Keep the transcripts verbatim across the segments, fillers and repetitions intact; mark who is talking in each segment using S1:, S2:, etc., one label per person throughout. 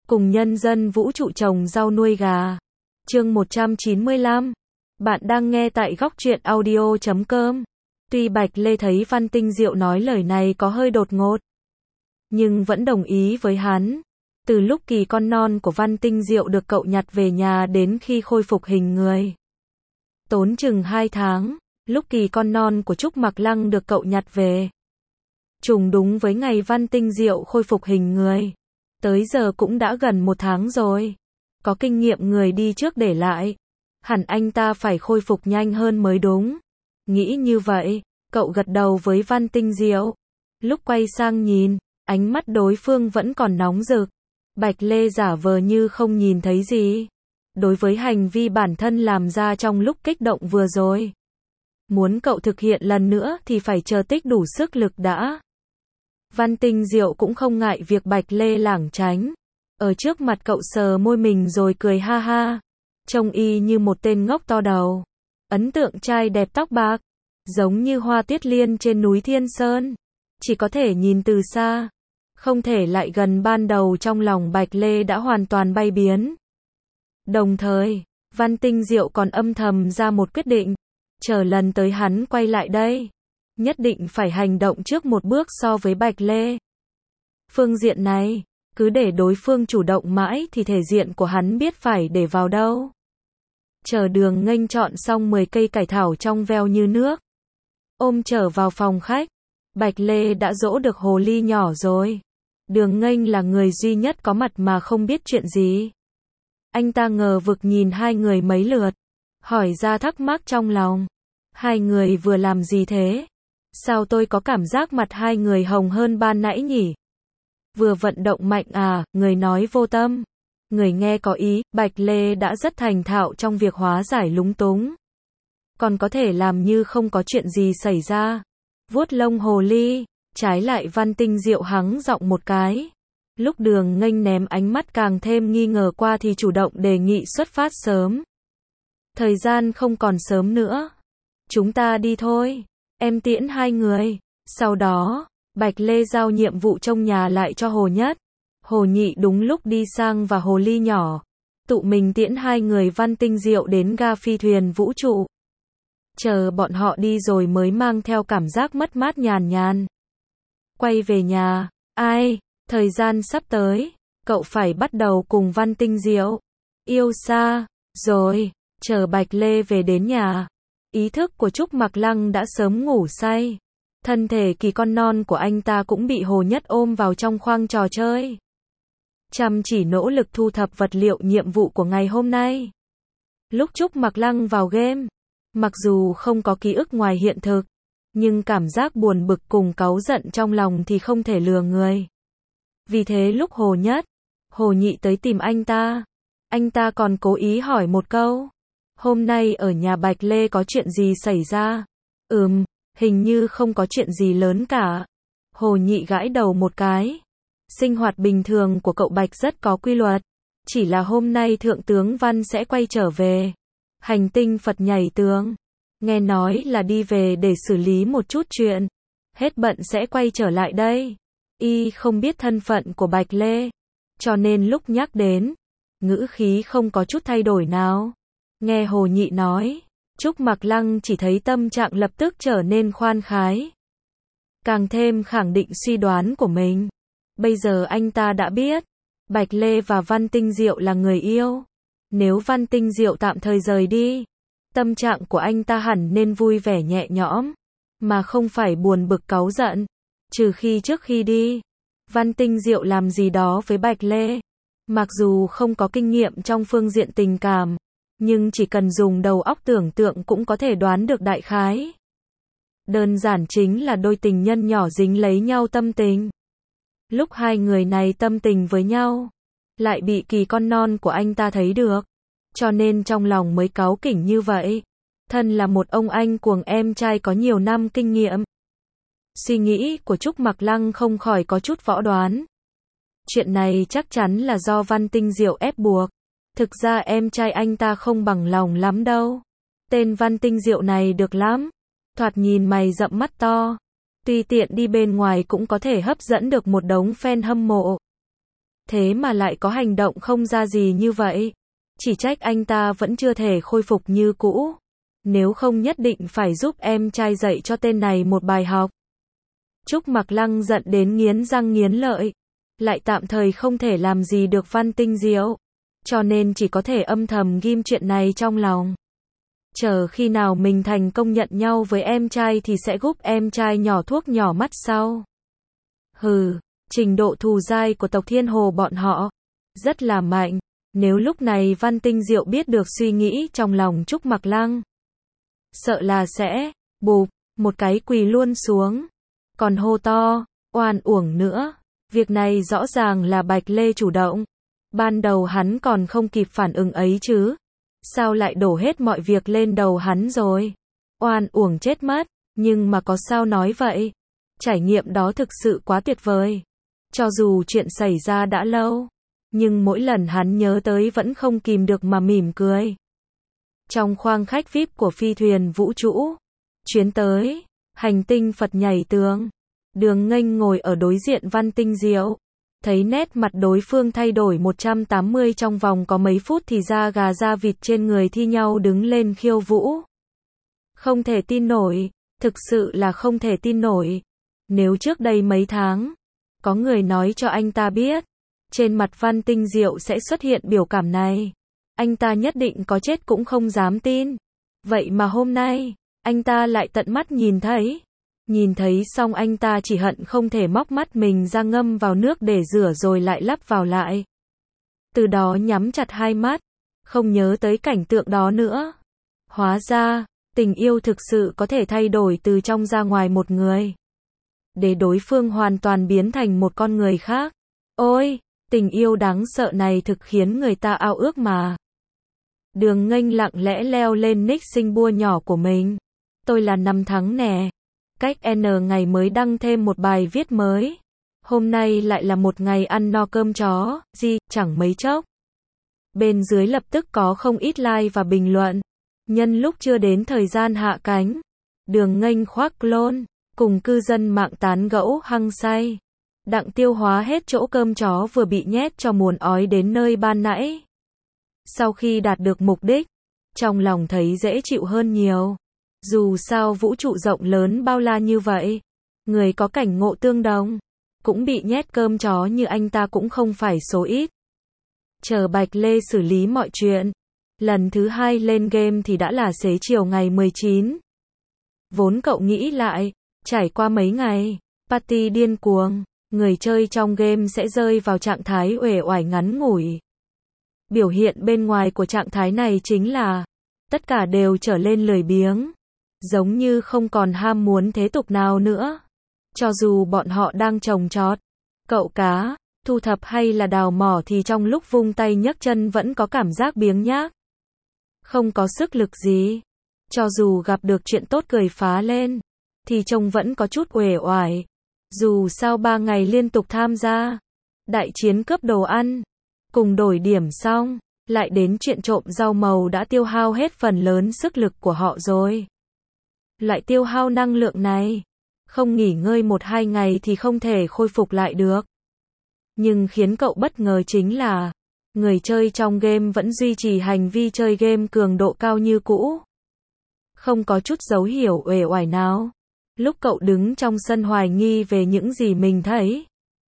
S1: cùng nhân dân vũ trụ trồng rau nuôi gà. Chương một trăm chín mươi lăm. Bạn đang nghe tại góc truyện audio chấm com. Tuy Bạch Lê thấy Văn Tinh Diệu nói lời này có hơi đột ngột, nhưng vẫn đồng ý với hắn. Từ lúc kỳ con non của Văn Tinh Diệu được cậu nhặt về nhà đến khi khôi phục hình người, tốn chừng hai tháng. Lúc kỳ con non của Trúc Mặc Lăng được cậu nhặt về, trùng đúng với ngày Văn Tinh Diệu khôi phục hình người. Tới giờ cũng đã gần một tháng rồi. Có kinh nghiệm người đi trước để lại, hẳn anh ta phải khôi phục nhanh hơn mới đúng. Nghĩ như vậy, cậu gật đầu với Văn Tinh Diệu. Lúc quay sang nhìn, ánh mắt đối phương vẫn còn nóng rực. Bạch Lê giả vờ như không nhìn thấy gì. Đối với hành vi bản thân làm ra trong lúc kích động vừa rồi, muốn cậu thực hiện lần nữa thì phải chờ tích đủ sức lực đã. Văn Tinh Diệu cũng không ngại việc Bạch Lê lảng tránh. Ở trước mặt cậu sờ môi mình rồi cười ha ha. Trông y như một tên ngốc to đầu. Ấn tượng trai đẹp tóc bạc, giống như hoa tiết liên trên núi Thiên Sơn. Chỉ có thể nhìn từ xa, không thể lại gần. Ban đầu trong lòng Bạch Lê đã hoàn toàn bay biến. Đồng thời, Văn Tinh Diệu còn âm thầm ra một quyết định. Chờ lần tới hắn quay lại đây, nhất định phải hành động trước một bước so với Bạch Lê. Phương diện này, cứ để đối phương chủ động mãi thì thể diện của hắn biết phải để vào đâu. Chờ Đường Nghênh chọn xong mười cây cải thảo trong veo như nước, ôm trở vào phòng khách. Bạch Lê đã dỗ được hồ ly nhỏ rồi. Đường Nghênh là người duy nhất có mặt mà không biết chuyện gì. Anh ta ngờ vực nhìn hai người mấy lượt, hỏi ra thắc mắc trong lòng. Hai người vừa làm gì thế? Sao tôi có cảm giác mặt hai người hồng hơn ban nãy nhỉ? Vừa vận động mạnh à? Người nói vô tâm, người nghe có ý. Bạch Lê đã rất thành thạo trong việc hóa giải lúng túng, còn có thể làm như không có chuyện gì xảy ra. Vuốt lông hồ ly. Trái lại Văn Tinh Diệu hắng giọng một cái. Lúc Đường Nghênh ném ánh mắt càng thêm nghi ngờ qua thì chủ động đề nghị xuất phát sớm. Thời gian không còn sớm nữa, chúng ta đi thôi, em tiễn hai người. Sau đó, Bạch Lê giao nhiệm vụ trông nhà lại cho Hồ Nhất, Hồ Nhị đúng lúc đi sang và Hồ Ly nhỏ. Tụ mình tiễn hai người Văn Tinh Diệu đến ga phi thuyền vũ trụ. Chờ bọn họ đi rồi mới mang theo cảm giác mất mát nhàn nhàn quay về nhà. Ai, thời gian sắp tới, cậu phải bắt đầu cùng Văn Tinh Diệu yêu xa rồi. Chờ Bạch Lê về đến nhà, ý thức của Trúc Mặc Lăng đã sớm ngủ say. Thân thể kỳ con non của anh ta cũng bị Hồ Nhất ôm vào trong khoang trò chơi, chăm chỉ nỗ lực thu thập vật liệu nhiệm vụ của ngày hôm nay. Lúc Trúc Mặc Lăng vào game, mặc dù không có ký ức ngoài hiện thực, nhưng cảm giác buồn bực cùng cáu giận trong lòng thì không thể lừa người. Vì thế lúc Hồ Nhất, Hồ Nhị tới tìm anh ta, anh ta còn cố ý hỏi một câu. Hôm nay ở nhà Bạch Lê có chuyện gì xảy ra? Ừm, hình như không có chuyện gì lớn cả. Hồ Nhị gãi đầu một cái. Sinh hoạt bình thường của cậu Bạch rất có quy luật. Chỉ là hôm nay Thượng tướng Văn sẽ quay trở về hành tinh Phật nhảy tường. Nghe nói là đi về để xử lý một chút chuyện. Hết bận sẽ quay trở lại đây. Y không biết thân phận của Bạch Lê, cho nên lúc nhắc đến, ngữ khí không có chút thay đổi nào. Nghe Hồ Nhị nói, Trúc Mặc Lăng chỉ thấy tâm trạng lập tức trở nên khoan khái, càng thêm khẳng định suy đoán của mình. Bây giờ anh ta đã biết, Bạch Lê và Văn Tinh Diệu là người yêu. Nếu Văn Tinh Diệu tạm thời rời đi, tâm trạng của anh ta hẳn nên vui vẻ nhẹ nhõm, mà không phải buồn bực cáu giận. Trừ khi trước khi đi, Văn Tinh Diệu làm gì đó với Bạch Lê. Mặc dù không có kinh nghiệm trong phương diện tình cảm, nhưng chỉ cần dùng đầu óc tưởng tượng cũng có thể đoán được đại khái. Đơn giản chính là đôi tình nhân nhỏ dính lấy nhau tâm tình. Lúc hai người này tâm tình với nhau, lại bị kỳ con non của anh ta thấy được, cho nên trong lòng mới cáu kỉnh như vậy. Thân là một ông anh cuồng em trai có nhiều năm kinh nghiệm, suy nghĩ của Trúc Mặc Lăng không khỏi có chút võ đoán. Chuyện này chắc chắn là do Văn Tinh Diệu ép buộc. Thực ra em trai anh ta không bằng lòng lắm đâu. Tên Văn Tinh Diệu này được lắm, thoạt nhìn mày rậm mắt to, tùy tiện đi bên ngoài cũng có thể hấp dẫn được một đống fan hâm mộ. Thế mà lại có hành động không ra gì như vậy. Chỉ trách anh ta vẫn chưa thể khôi phục như cũ. Nếu không nhất định phải giúp em trai dạy cho tên này một bài học. Trúc Mặc Lăng giận đến nghiến răng nghiến lợi. Lại tạm thời không thể làm gì được Văn Tinh Diệu. Cho nên chỉ có thể âm thầm ghim chuyện này trong lòng. Chờ khi nào mình thành công nhận nhau với em trai thì sẽ giúp em trai nhỏ thuốc nhỏ mắt sau. Hừ, trình độ thù dai của tộc Thiên Hồ bọn họ rất là mạnh. Nếu lúc này Văn Tinh Diệu biết được suy nghĩ trong lòng Trúc Mặc Lăng, sợ là sẽ bụp một cái quỳ luôn xuống. Còn hô to, oan uổng nữa. Việc này rõ ràng là Bạch Lê chủ động. Ban đầu hắn còn không kịp phản ứng ấy chứ. Sao lại đổ hết mọi việc lên đầu hắn rồi? Oan uổng chết mất. Nhưng mà có sao nói vậy? Trải nghiệm đó thực sự quá tuyệt vời. Cho dù chuyện xảy ra đã lâu, nhưng mỗi lần hắn nhớ tới vẫn không kìm được mà mỉm cười. Trong khoang khách vi ai pi của phi thuyền vũ trụ, chuyến tới hành tinh Phật nhảy tường, Đường Nghênh ngồi ở đối diện Văn Tinh Diệu. Thấy nét mặt đối phương thay đổi một trăm tám mươi trong vòng có mấy phút thì da gà da vịt trên người thi nhau đứng lên khiêu vũ. Không thể tin nổi, thực sự là không thể tin nổi. Nếu trước đây mấy tháng, có người nói cho anh ta biết, trên mặt Văn Tinh Diệu sẽ xuất hiện biểu cảm này, anh ta nhất định có chết cũng không dám tin. Vậy mà hôm nay, anh ta lại tận mắt nhìn thấy. Nhìn thấy xong anh ta chỉ hận không thể móc mắt mình ra ngâm vào nước để rửa rồi lại lắp vào lại. Từ đó nhắm chặt hai mắt, không nhớ tới cảnh tượng đó nữa. Hóa ra, tình yêu thực sự có thể thay đổi từ trong ra ngoài một người. Để đối phương hoàn toàn biến thành một con người khác. Ôi, tình yêu đáng sợ này thực khiến người ta ao ước mà. Đường Nghênh lặng lẽ leo lên nick sinh bua nhỏ của mình. Tôi là năm tháng nè. Cách N ngày mới đăng thêm một bài viết mới. Hôm nay lại là một ngày ăn no cơm chó, gì, chẳng mấy chốc. Bên dưới lập tức có không ít like và bình luận. Nhân lúc chưa đến thời gian hạ cánh, Đường Nghênh khoác clone, cùng cư dân mạng tán gẫu hăng say. Đặng tiêu hóa hết chỗ cơm chó vừa bị nhét cho muồn ói đến nơi ban nãy. Sau khi đạt được mục đích, trong lòng thấy dễ chịu hơn nhiều. Dù sao vũ trụ rộng lớn bao la như vậy, người có cảnh ngộ tương đồng, cũng bị nhét cơm chó như anh ta cũng không phải số ít. Chờ Bạch Lê xử lý mọi chuyện, lần thứ hai lên game thì đã là xế chiều ngày mười chín. Vốn cậu nghĩ lại, trải qua mấy ngày, party điên cuồng, người chơi trong game sẽ rơi vào trạng thái uể oải ngắn ngủi. Biểu hiện bên ngoài của trạng thái này chính là, tất cả đều trở lên lười biếng. Giống như không còn ham muốn thế tục nào nữa. Cho dù bọn họ đang trồng trọt, cậu cá, thu thập hay là đào mỏ thì trong lúc vung tay nhấc chân vẫn có cảm giác biếng nhác. Không có sức lực gì. Cho dù gặp được chuyện tốt cười phá lên, thì trông vẫn có chút uể oải. Dù sao ba ngày liên tục tham gia đại chiến cướp đồ ăn, cùng đổi điểm xong, lại đến chuyện trộm rau màu đã tiêu hao hết phần lớn sức lực của họ rồi. Loại tiêu hao năng lượng này, không nghỉ ngơi một hai ngày thì không thể khôi phục lại được. Nhưng khiến cậu bất ngờ chính là, người chơi trong game vẫn duy trì hành vi chơi game cường độ cao như cũ. Không có chút dấu hiệu uể oải nào. Lúc cậu đứng trong sân hoài nghi về những gì mình thấy,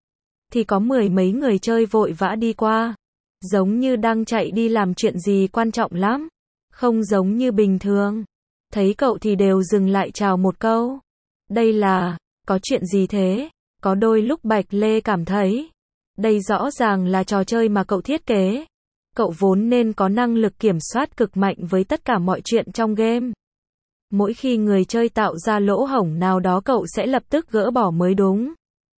S1: thì có mười mấy người chơi vội vã đi qua. Giống như đang chạy đi làm chuyện gì quan trọng lắm. Không giống như bình thường. Thấy cậu thì đều dừng lại chào một câu. Đây là, có chuyện gì thế? Có đôi lúc Bạch Lê cảm thấy, đây rõ ràng là trò chơi mà cậu thiết kế. Cậu vốn nên có năng lực kiểm soát cực mạnh với tất cả mọi chuyện trong game. Mỗi khi người chơi tạo ra lỗ hổng nào đó cậu sẽ lập tức gỡ bỏ mới đúng.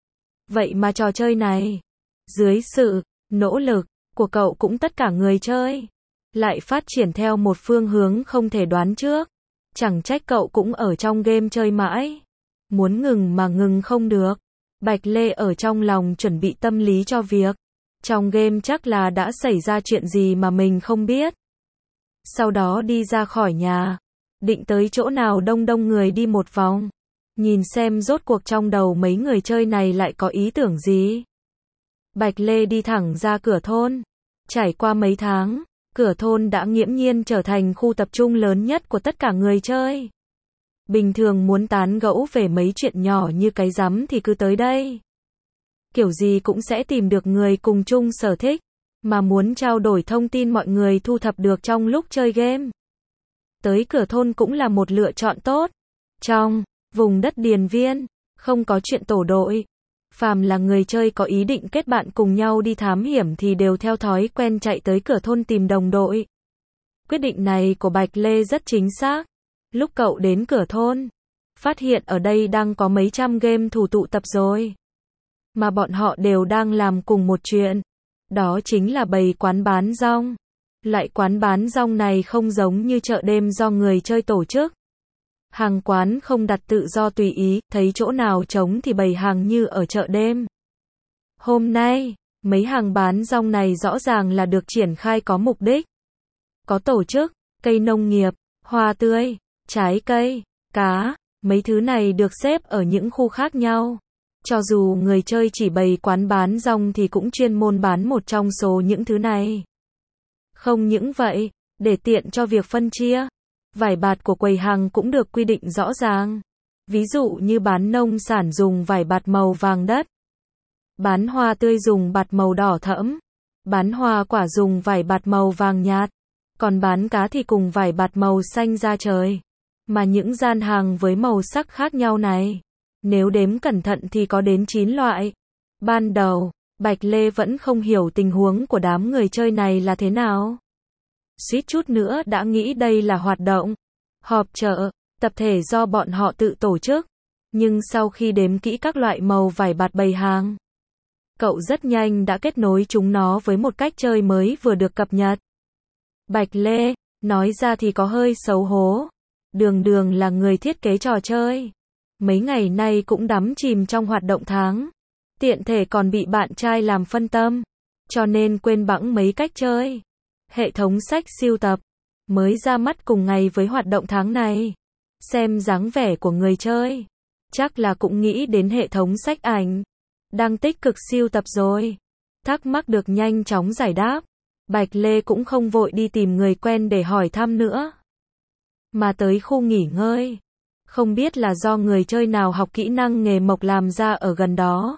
S1: Vậy mà trò chơi này, dưới sự nỗ lực của cậu cũng tất cả người chơi, lại phát triển theo một phương hướng không thể đoán trước. Chẳng trách cậu cũng ở trong game chơi mãi. Muốn ngừng mà ngừng không được. Bạch Lê ở trong lòng chuẩn bị tâm lý cho việc trong game chắc là đã xảy ra chuyện gì mà mình không biết. Sau đó đi ra khỏi nhà, định tới chỗ nào đông đông người đi một vòng, nhìn xem rốt cuộc trong đầu mấy người chơi này lại có ý tưởng gì. Bạch Lê đi thẳng ra cửa thôn. Trải qua mấy tháng, cửa thôn đã nghiễm nhiên trở thành khu tập trung lớn nhất của tất cả người chơi. Bình thường muốn tán gẫu về mấy chuyện nhỏ như cái rắm thì cứ tới đây. Kiểu gì cũng sẽ tìm được người cùng chung sở thích, mà muốn trao đổi thông tin mọi người thu thập được trong lúc chơi game. Tới cửa thôn cũng là một lựa chọn tốt. Trong vùng đất điền viên, không có chuyện tổ đội. Phàm là người chơi có ý định kết bạn cùng nhau đi thám hiểm thì đều theo thói quen chạy tới cửa thôn tìm đồng đội. Quyết định này của Bạch Lê rất chính xác. Lúc cậu đến cửa thôn, phát hiện ở đây đang có mấy trăm game thủ tụ tập rồi. Mà bọn họ đều đang làm cùng một chuyện. Đó chính là bày quán bán rong. Loại quán bán rong này không giống như chợ đêm do người chơi tổ chức. Hàng quán không đặt tự do tùy ý, thấy chỗ nào trống thì bày hàng như ở chợ đêm. Hôm nay, mấy hàng bán rong này rõ ràng là được triển khai có mục đích. Có tổ chức, cây nông nghiệp, hoa tươi, trái cây, cá, mấy thứ này được xếp ở những khu khác nhau. Cho dù người chơi chỉ bày quán bán rong thì cũng chuyên môn bán một trong số những thứ này. Không những vậy, để tiện cho việc phân chia, vải bạt của quầy hàng cũng được quy định rõ ràng. Ví dụ như bán nông sản dùng vải bạt màu vàng đất, bán hoa tươi dùng bạt màu đỏ thẫm, bán hoa quả dùng vải bạt màu vàng nhạt, còn bán cá thì cùng vải bạt màu xanh da trời. Mà những gian hàng với màu sắc khác nhau này, nếu đếm cẩn thận thì có đến chín loại. Ban đầu, Bạch Lê vẫn không hiểu tình huống của đám người chơi này là thế nào. Suýt chút nữa đã nghĩ đây là hoạt động họp chợ, tập thể do bọn họ tự tổ chức. Nhưng sau khi đếm kỹ các loại màu vải bạt bày hàng, cậu rất nhanh đã kết nối chúng nó với một cách chơi mới vừa được cập nhật. Bạch Lê, nói ra thì có hơi xấu hổ. Đường đường là người thiết kế trò chơi. Mấy ngày nay cũng đắm chìm trong hoạt động tháng. Tiện thể còn bị bạn trai làm phân tâm. Cho nên quên bẵng mấy cách chơi. Hệ thống sách sưu tập mới ra mắt cùng ngày với hoạt động tháng này. Xem dáng vẻ của người chơi, chắc là cũng nghĩ đến hệ thống sách ảnh. Đang tích cực sưu tập rồi. Thắc mắc được nhanh chóng giải đáp. Bạch Lê cũng không vội đi tìm người quen để hỏi thăm nữa, mà tới khu nghỉ ngơi. Không biết là do người chơi nào học kỹ năng nghề mộc làm ra ở gần đó.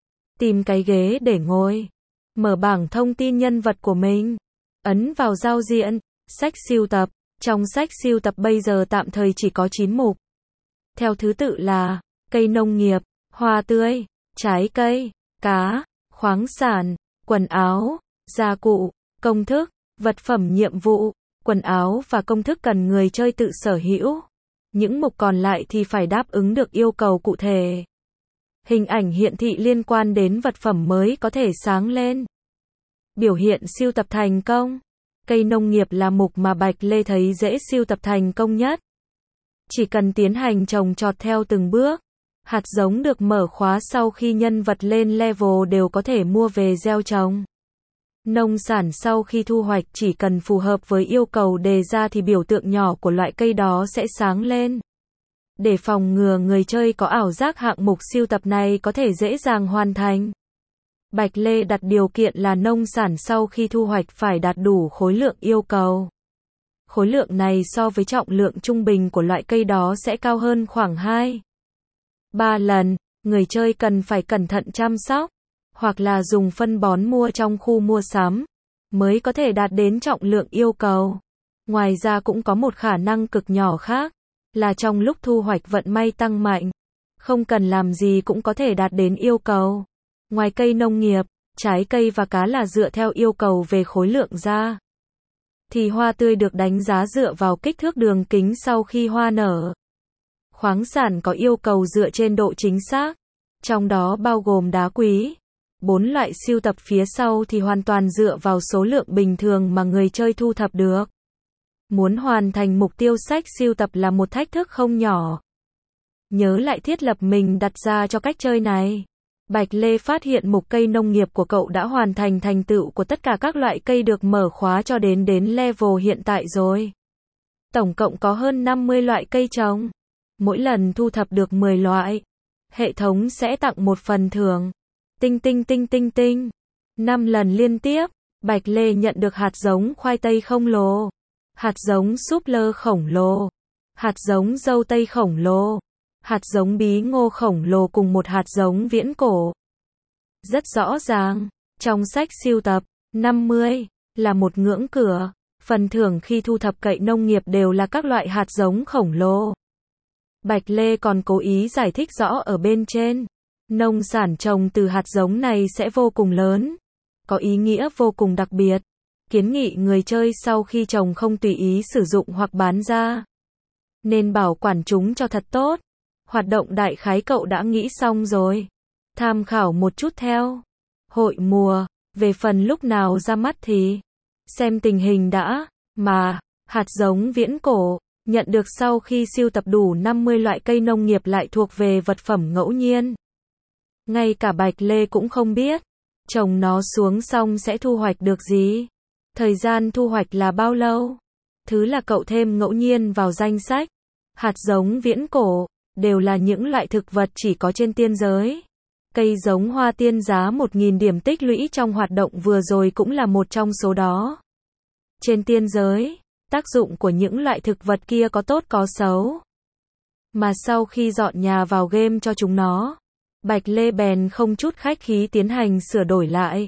S1: Tìm cái ghế để ngồi. Mở bảng thông tin nhân vật của mình. Ấn vào giao diện, sách sưu tập. Trong sách sưu tập bây giờ tạm thời chỉ có chín mục. Theo thứ tự là cây nông nghiệp, hoa tươi, trái cây, cá, khoáng sản, quần áo, gia cụ, công thức, vật phẩm nhiệm vụ. Quần áo và công thức cần người chơi tự sở hữu. Những mục còn lại thì phải đáp ứng được yêu cầu cụ thể. Hình ảnh hiển thị liên quan đến vật phẩm mới có thể sáng lên. Biểu hiện sưu tập thành công. Cây nông nghiệp là mục mà Bạch Lê thấy dễ sưu tập thành công nhất. Chỉ cần tiến hành trồng trọt theo từng bước. Hạt giống được mở khóa sau khi nhân vật lên level đều có thể mua về gieo trồng. Nông sản sau khi thu hoạch chỉ cần phù hợp với yêu cầu đề ra thì biểu tượng nhỏ của loại cây đó sẽ sáng lên. Để phòng ngừa người chơi có ảo giác hạng mục sưu tập này có thể dễ dàng hoàn thành, Bạch Lê đặt điều kiện là nông sản sau khi thu hoạch phải đạt đủ khối lượng yêu cầu. Khối lượng này so với trọng lượng trung bình của loại cây đó sẽ cao hơn khoảng hai ba lần. Người chơi cần phải cẩn thận chăm sóc, hoặc là dùng phân bón mua trong khu mua sắm, mới có thể đạt đến trọng lượng yêu cầu. Ngoài ra cũng có một khả năng cực nhỏ khác, là trong lúc thu hoạch vận may tăng mạnh, không cần làm gì cũng có thể đạt đến yêu cầu. Ngoài cây nông nghiệp, trái cây và cá là dựa theo yêu cầu về khối lượng ra, thì hoa tươi được đánh giá dựa vào kích thước đường kính sau khi hoa nở. Khoáng sản có yêu cầu dựa trên độ chính xác, trong đó bao gồm đá quý. Bốn loại sưu tập phía sau thì hoàn toàn dựa vào số lượng bình thường mà người chơi thu thập được. Muốn hoàn thành mục tiêu sách sưu tập là một thách thức không nhỏ. Nhớ lại thiết lập mình đặt ra cho cách chơi này. Bạch Lê phát hiện mục cây nông nghiệp của cậu đã hoàn thành thành tựu của tất cả các loại cây được mở khóa cho đến đến level hiện tại rồi. Tổng cộng có hơn năm mươi loại cây trồng. Mỗi lần thu thập được mười loại, hệ thống sẽ tặng một phần thưởng. Tinh tinh tinh tinh tinh. Năm lần liên tiếp, Bạch Lê nhận được hạt giống khoai tây khổng lồ, hạt giống súp lơ khổng lồ, hạt giống dâu tây khổng lồ, hạt giống bí ngô khổng lồ cùng một hạt giống viễn cổ. Rất rõ ràng, trong sách sưu tập, năm mươi là một ngưỡng cửa, phần thưởng khi thu thập cậy nông nghiệp đều là các loại hạt giống khổng lồ. Bạch Lê còn cố ý giải thích rõ ở bên trên, nông sản trồng từ hạt giống này sẽ vô cùng lớn, có ý nghĩa vô cùng đặc biệt, kiến nghị người chơi sau khi trồng không tùy ý sử dụng hoặc bán ra, nên bảo quản chúng cho thật tốt. Hoạt động đại khái cậu đã nghĩ xong rồi, tham khảo một chút theo hội mùa, về phần lúc nào ra mắt thì xem tình hình đã, mà hạt giống viễn cổ nhận được sau khi sưu tập đủ năm mươi loại cây nông nghiệp lại thuộc về vật phẩm ngẫu nhiên. Ngay cả Bạch Lê cũng không biết, trồng nó xuống xong sẽ thu hoạch được gì, thời gian thu hoạch là bao lâu. Thứ là cậu thêm ngẫu nhiên vào danh sách. Hạt giống viễn cổ đều là những loại thực vật chỉ có trên tiên giới. Cây giống hoa tiên giá một nghìn điểm tích lũy trong hoạt động vừa rồi cũng là một trong số đó. Trên tiên giới, tác dụng của những loại thực vật kia có tốt có xấu. Mà sau khi dọn nhà vào game cho chúng nó, Bạch Lê bèn không chút khách khí tiến hành sửa đổi lại.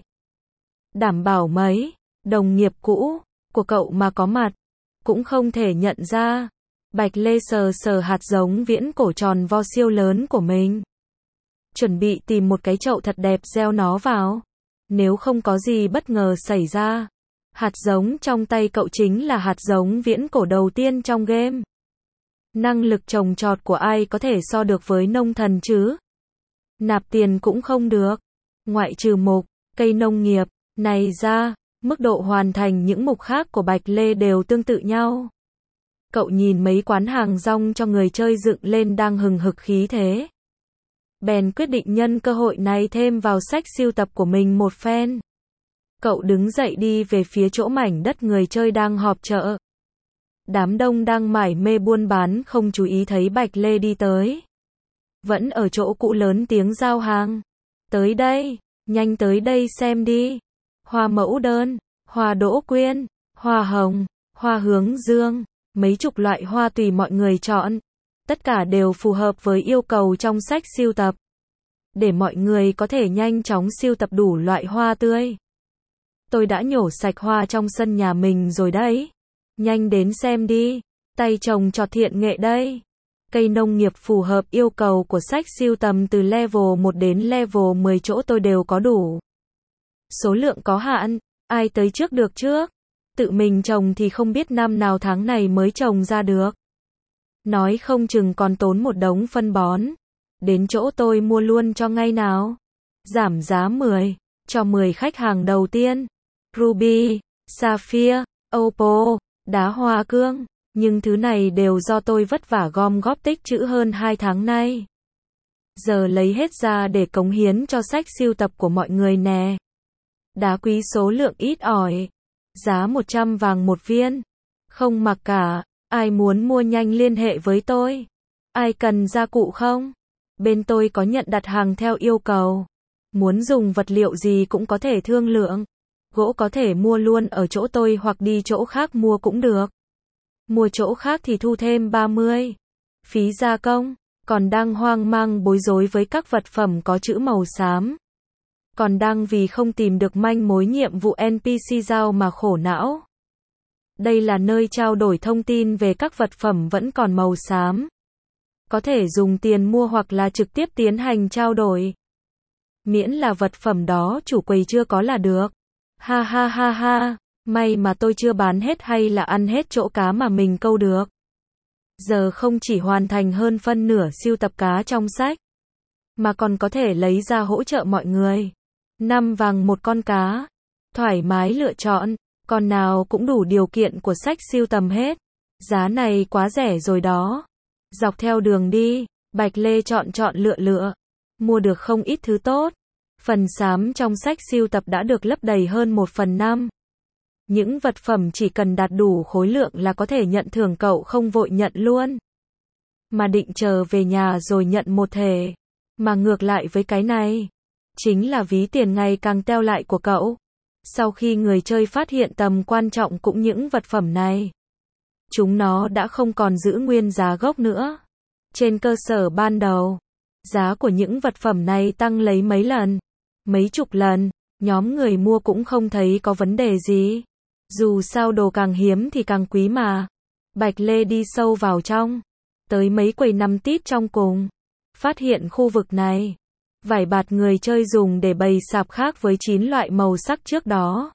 S1: Đảm bảo mấy đồng nghiệp cũ của cậu mà có mặt cũng không thể nhận ra. Bạch Lê sờ sờ hạt giống viễn cổ tròn vo siêu lớn của mình, chuẩn bị tìm một cái chậu thật đẹp gieo nó vào. Nếu không có gì bất ngờ xảy ra, hạt giống trong tay cậu chính là hạt giống viễn cổ đầu tiên trong game. Năng lực trồng trọt của ai có thể so được với nông thần chứ? Nạp tiền cũng không được. Ngoại trừ mục cây nông nghiệp này ra, mức độ hoàn thành những mục khác của Bạch Lê đều tương tự nhau. Cậu nhìn mấy quán hàng rong cho người chơi dựng lên đang hừng hực khí thế, bèn quyết định nhân cơ hội này thêm vào sách sưu tập của mình một phen. Cậu đứng dậy đi về phía chỗ mảnh đất người chơi đang họp chợ. Đám đông đang mải mê buôn bán không chú ý thấy Bạch Lê đi tới. Vẫn ở chỗ cũ lớn tiếng giao hàng. Tới đây, nhanh tới đây xem đi. Hoa mẫu đơn, hoa đỗ quyên, hoa hồng, hoa hướng dương, mấy chục loại hoa tùy mọi người chọn. Tất cả đều phù hợp với yêu cầu trong sách sưu tập, để mọi người có thể nhanh chóng sưu tập đủ loại hoa tươi. Tôi đã nhổ sạch hoa trong sân nhà mình rồi đấy. Nhanh đến xem đi. Tay trồng trọt thiện nghệ đây. Cây nông nghiệp phù hợp yêu cầu của sách sưu tầm từ level một đến level mười chỗ tôi đều có đủ. Số lượng có hạn, ai tới trước được trước. Tự mình trồng thì không biết năm nào tháng này mới trồng ra được. Nói không chừng còn tốn một đống phân bón. Đến chỗ tôi mua luôn cho ngay nào. Giảm giá mười, cho mười khách hàng đầu tiên. Ruby, Sapphire, Opal, đá hoa cương. Nhưng thứ này đều do tôi vất vả gom góp tích trữ hơn hai tháng nay. Giờ lấy hết ra để cống hiến cho sách sưu tập của mọi người nè. Đá quý số lượng ít ỏi. Giá một trăm vàng một viên. Không mặc cả. Ai muốn mua nhanh liên hệ với tôi. Ai cần gia cụ không? Bên tôi có nhận đặt hàng theo yêu cầu. Muốn dùng vật liệu gì cũng có thể thương lượng. Gỗ có thể mua luôn ở chỗ tôi hoặc đi chỗ khác mua cũng được. Mua chỗ khác thì thu thêm ba mươi. Phí gia công. Còn đang hoang mang bối rối với các vật phẩm có chữ màu xám. Còn đang vì không tìm được manh mối nhiệm vụ en pê xê giao mà khổ não. Đây là nơi trao đổi thông tin về các vật phẩm vẫn còn màu xám. Có thể dùng tiền mua hoặc là trực tiếp tiến hành trao đổi. Miễn là vật phẩm đó chủ quầy chưa có là được. Ha ha ha ha, may mà tôi chưa bán hết hay là ăn hết chỗ cá mà mình câu được. Giờ không chỉ hoàn thành hơn phân nửa sưu tập cá trong sách, mà còn có thể lấy ra hỗ trợ mọi người. Năm vàng một con cá. Thoải mái lựa chọn, con nào cũng đủ điều kiện của sách sưu tầm hết. Giá này quá rẻ rồi đó. Dọc theo đường đi, Bạch Lê chọn chọn lựa lựa. Mua được không ít thứ tốt. Phần xám trong sách sưu tập đã được lấp đầy hơn một phần năm. Những vật phẩm chỉ cần đạt đủ khối lượng là có thể nhận thưởng, cậu không vội nhận luôn. Mà định chờ về nhà rồi nhận một thể. Mà ngược lại với cái này, chính là ví tiền ngày càng teo lại của cậu. Sau khi người chơi phát hiện tầm quan trọng cũng những vật phẩm này, chúng nó đã không còn giữ nguyên giá gốc nữa. Trên cơ sở ban đầu, giá của những vật phẩm này tăng lấy mấy lần, mấy chục lần, nhóm người mua cũng không thấy có vấn đề gì. Dù sao đồ càng hiếm thì càng quý mà. Bạch Lê đi sâu vào trong, tới mấy quầy nằm tít trong cùng, phát hiện khu vực này, vải bạt người chơi dùng để bày sạp khác với chín loại màu sắc trước đó.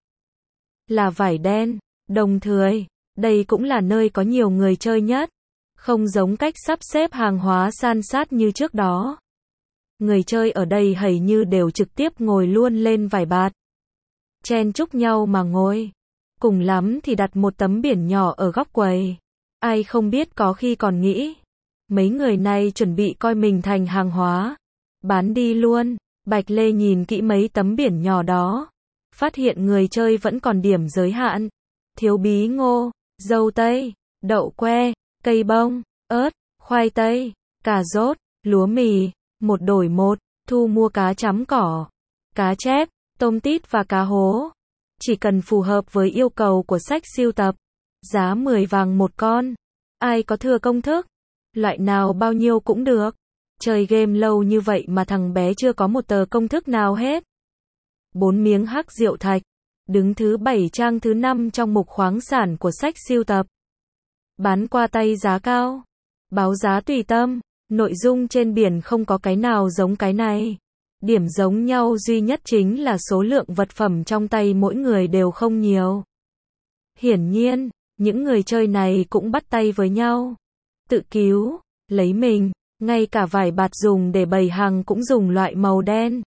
S1: Là vải đen, đồng thời, đây cũng là nơi có nhiều người chơi nhất. Không giống cách sắp xếp hàng hóa san sát như trước đó. Người chơi ở đây hầu như đều trực tiếp ngồi luôn lên vải bạt. Chen chúc nhau mà ngồi. Cùng lắm thì đặt một tấm biển nhỏ ở góc quầy. Ai không biết có khi còn nghĩ, mấy người này chuẩn bị coi mình thành hàng hóa, bán đi luôn. Bạch Lê nhìn kỹ mấy tấm biển nhỏ đó, phát hiện người chơi vẫn còn điểm giới hạn. Thiếu bí ngô, dâu tây, đậu que, cây bông, ớt, khoai tây, cà rốt, lúa mì, một đổi một, thu mua cá chấm cỏ, cá chép, tôm tít và cá hố. Chỉ cần phù hợp với yêu cầu của sách sưu tập. Giá mười vàng một con. Ai có thừa công thức? Loại nào bao nhiêu cũng được. Chơi game lâu như vậy mà thằng bé chưa có một tờ công thức nào hết. Bốn miếng hắc diệu thạch. Đứng thứ bảy trang thứ năm trong mục khoáng sản của sách sưu tập. Bán qua tay giá cao. Báo giá tùy tâm. Nội dung trên biển không có cái nào giống cái này. Điểm giống nhau duy nhất chính là số lượng vật phẩm trong tay mỗi người đều không nhiều. Hiển nhiên, những người chơi này cũng bắt tay với nhau. Tự cứu, lấy mình, ngay cả vải bạt dùng để bày hàng cũng dùng loại màu đen.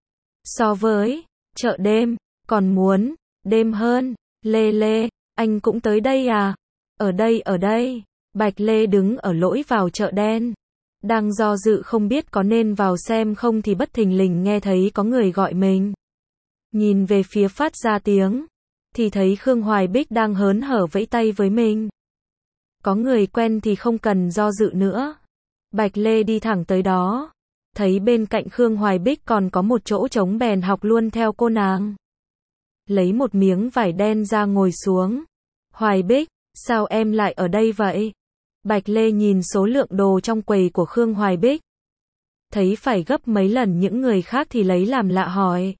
S1: So với chợ đêm, còn muốn đêm hơn. Lê Lê, anh cũng tới đây à? Ở đây ở đây. Bạch Lê đứng ở lối vào chợ đen. Đang do dự không biết có nên vào xem không thì bất thình lình nghe thấy có người gọi mình. Nhìn về phía phát ra tiếng, thì thấy Khương Hoài Bích đang hớn hở vẫy tay với mình. Có người quen thì không cần do dự nữa. Bạch Lê đi thẳng tới đó. Thấy bên cạnh Khương Hoài Bích còn có một chỗ trống bèn học luôn theo cô nàng. Lấy một miếng vải đen ra ngồi xuống. Hoài Bích, sao em lại ở đây vậy? Bạch Lê nhìn số lượng đồ trong quầy của Khương Hoài Bích. Thấy phải gấp mấy lần những người khác thì lấy làm lạ hỏi.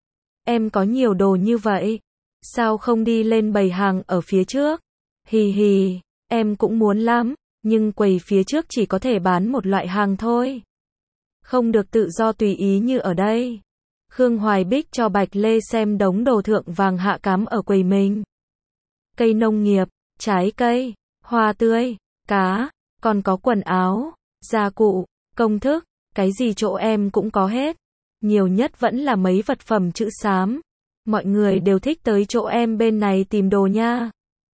S1: Em có nhiều đồ như vậy. Sao không đi lên bày hàng ở phía trước? Hì hì, em cũng muốn lắm, nhưng quầy phía trước chỉ có thể bán một loại hàng thôi. Không được tự do tùy ý như ở đây. Khương Hoài Bích cho Bạch Lê xem đống đồ thượng vàng hạ cám ở quầy mình. Cây nông nghiệp, trái cây, hoa tươi, cá, còn có quần áo, gia cụ, công thức, cái gì chỗ em cũng có hết. Nhiều nhất vẫn là mấy vật phẩm chữ xám. Mọi người đều thích tới chỗ em bên này tìm đồ nha.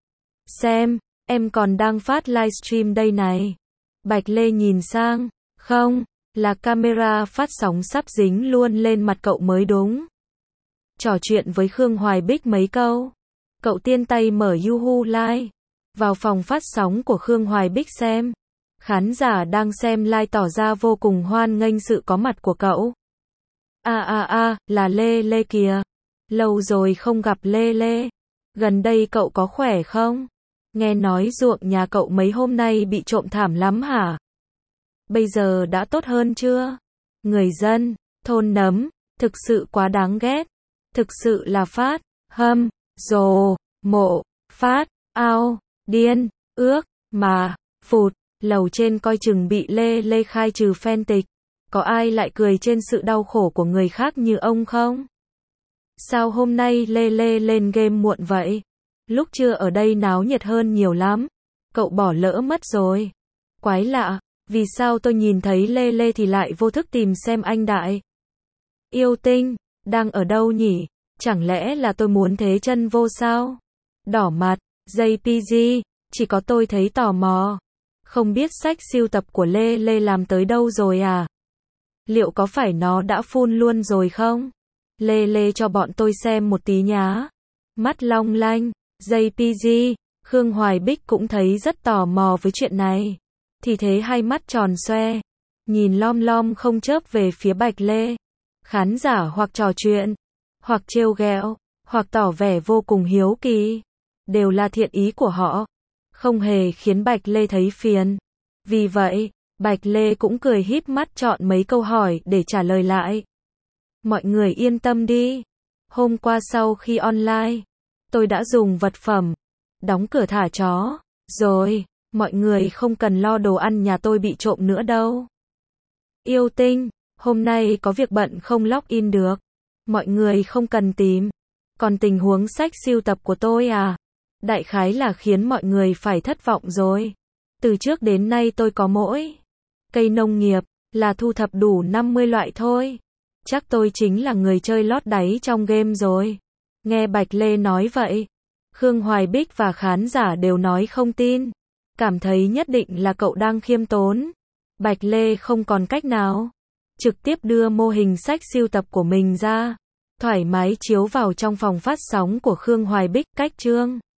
S1: Xem, em còn đang phát livestream đây này. Bạch Lê nhìn sang, không, là camera phát sóng sắp dính luôn lên mặt cậu mới đúng. Trò chuyện với Khương Hoài Bích mấy câu. Cậu tiên tay mở Youhu Live. Vào phòng phát sóng của Khương Hoài Bích xem. Khán giả đang xem live tỏ ra vô cùng hoan nghênh sự có mặt của cậu. À à à, là Lê Lê kìa. Lâu rồi không gặp Lê Lê. Gần đây cậu có khỏe không? Nghe nói ruộng nhà cậu mấy hôm nay bị trộm thảm lắm hả? Bây giờ đã tốt hơn chưa? Người dân, thôn Nấm, thực sự quá đáng ghét. Thực sự là phát, hâm, rồ, mộ, phát, ao, điên, ước, mà, phụt, lầu trên coi chừng bị Lê Lê khai trừ fan tịch. Có ai lại cười trên sự đau khổ của người khác như ông không? Sao hôm nay Lê Lê lên game muộn vậy? Lúc trưa ở đây náo nhiệt hơn nhiều lắm. Cậu bỏ lỡ mất rồi. Quái lạ, vì sao tôi nhìn thấy Lê Lê thì lại vô thức tìm xem anh Đại Yêu Tinh đang ở đâu nhỉ? Chẳng lẽ là tôi muốn thế chân vô sao? Đỏ mặt, jay pê giê, chỉ có tôi thấy tò mò. Không biết sách sưu tập của Lê Lê làm tới đâu rồi à? Liệu có phải nó đã full luôn rồi không? Lê Lê cho bọn tôi xem một tí nhá. Mắt long lanh, jay pê giê, Khương Hoài Bích cũng thấy rất tò mò với chuyện này. Thì thế hai mắt tròn xoe, nhìn lom lom không chớp về phía Bạch Lê. Khán giả hoặc trò chuyện, hoặc trêu ghẹo, hoặc tỏ vẻ vô cùng hiếu kỳ, đều là thiện ý của họ, không hề khiến Bạch Lê thấy phiền. Vì vậy, Bạch Lê cũng cười híp mắt chọn mấy câu hỏi để trả lời lại. Mọi người yên tâm đi. Hôm qua sau khi online, tôi đã dùng vật phẩm, đóng cửa thả chó, rồi, mọi người không cần lo đồ ăn nhà tôi bị trộm nữa đâu. Yêu Tinh, hôm nay có việc bận không login được. Mọi người không cần tìm. Còn tình huống sách sưu tập của tôi à? Đại khái là khiến mọi người phải thất vọng rồi. Từ trước đến nay tôi có mỗi cây nông nghiệp, là thu thập đủ năm mươi loại thôi. Chắc tôi chính là người chơi lót đáy trong game rồi. Nghe Bạch Lê nói vậy, Khương Hoài Bích và khán giả đều nói không tin. Cảm thấy nhất định là cậu đang khiêm tốn. Bạch Lê không còn cách nào. Trực tiếp đưa mô hình sách sưu tập của mình ra. Thoải mái chiếu vào trong phòng phát sóng của Khương Hoài Bích, cách chương.